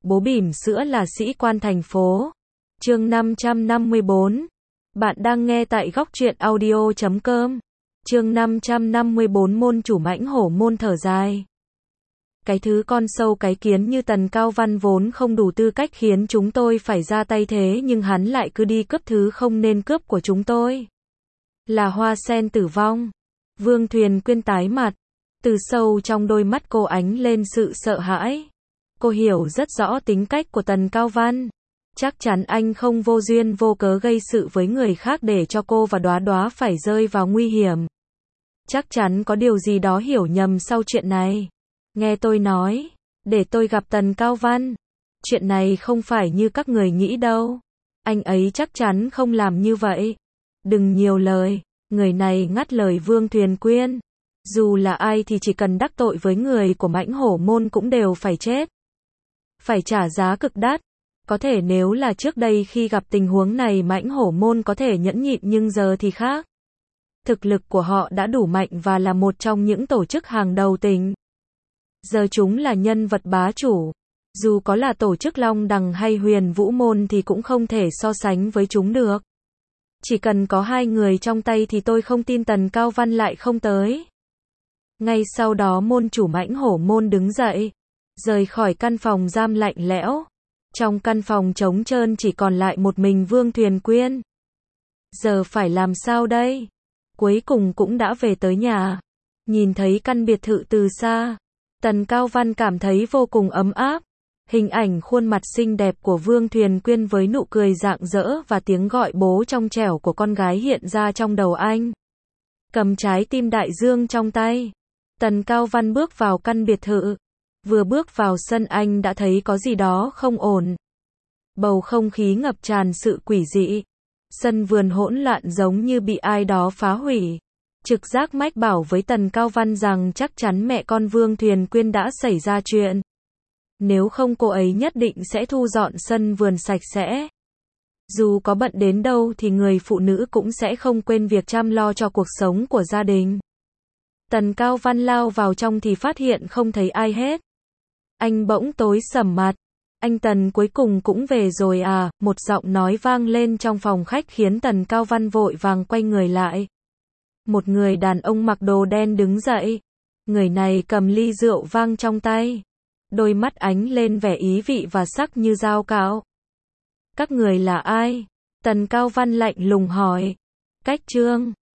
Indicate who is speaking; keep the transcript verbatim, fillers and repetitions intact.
Speaker 1: bố bỉm sữa là sĩ quan thành phố. Chương năm trăm năm mươi bốn. Bạn đang nghe tại góc truyện audio chấm com. Chương năm trăm năm mươi bốn Môn chủ mãnh hổ môn thở dài. Cái thứ con sâu cái kiến như Tần Cao Văn vốn không đủ tư cách khiến chúng tôi phải ra tay, thế nhưng hắn lại cứ đi cướp thứ không nên cướp của chúng tôi. Là hoa sen tử vong. Vương Thuyền Quyên tái mặt. Từ sâu trong đôi mắt cô ánh lên sự sợ hãi. Cô hiểu rất rõ tính cách của Tần Cao Văn. Chắc chắn anh không vô duyên vô cớ gây sự với người khác để cho cô và Đóa Đóa phải rơi vào nguy hiểm. Chắc chắn có điều gì đó hiểu nhầm sau chuyện này. Nghe tôi nói, để tôi gặp Tần Cao Văn. Chuyện này không phải như các người nghĩ đâu. Anh ấy chắc chắn không làm như vậy. Đừng nhiều lời. Người này ngắt lời Vương Thuyền Quyên. Dù là ai thì chỉ cần đắc tội với người của mãnh hổ môn cũng đều phải chết. Phải trả giá cực đắt. Có thể nếu là trước đây khi gặp tình huống này mãnh hổ môn có thể nhẫn nhịn, nhưng giờ thì khác. Thực lực của họ đã đủ mạnh và là một trong những tổ chức hàng đầu tỉnh. Giờ chúng là nhân vật bá chủ. Dù có là tổ chức Long Đằng hay Huyền Vũ Môn thì cũng không thể so sánh với chúng được. Chỉ cần có hai người trong tay thì tôi không tin Tần Cao Văn lại không tới. Ngay sau đó môn chủ mãnh hổ môn đứng dậy, rời khỏi căn phòng giam lạnh lẽo. Trong căn phòng trống trơn chỉ còn lại một mình Vương Thuyền Quyên. Giờ phải làm sao đây? Cuối cùng cũng đã về tới nhà. Nhìn thấy căn biệt thự từ xa, Tần Cao Văn cảm thấy vô cùng ấm áp. Hình ảnh khuôn mặt xinh đẹp của Vương Thuyền Quyên với nụ cười rạng rỡ và tiếng gọi bố trong trẻo của con gái hiện ra trong đầu anh. Cầm trái tim đại dương trong tay, Tần Cao Văn bước vào căn biệt thự. Vừa bước vào sân anh đã thấy có gì đó không ổn. Bầu không khí ngập tràn sự quỷ dị. Sân vườn hỗn loạn giống như bị ai đó phá hủy. Trực giác mách bảo với Tần Cao Văn rằng chắc chắn mẹ con Vương Thuyền Quyên đã xảy ra chuyện. Nếu không cô ấy nhất định sẽ thu dọn sân vườn sạch sẽ. Dù có bận đến đâu thì người phụ nữ cũng sẽ không quên việc chăm lo cho cuộc sống của gia đình. Tần Cao Văn lao vào trong thì phát hiện không thấy ai hết. Anh bỗng tối sầm mặt. Anh Tần cuối cùng cũng về rồi à? Một giọng nói vang lên trong phòng khách khiến Tần Cao Văn vội vàng quay người lại. Một người đàn ông mặc đồ đen đứng dậy. Người này cầm ly rượu vang trong tay. Đôi mắt ánh lên vẻ ý vị và sắc như dao cạo. Các người là ai? Tần Cao Văn lạnh lùng hỏi. Cách Trương.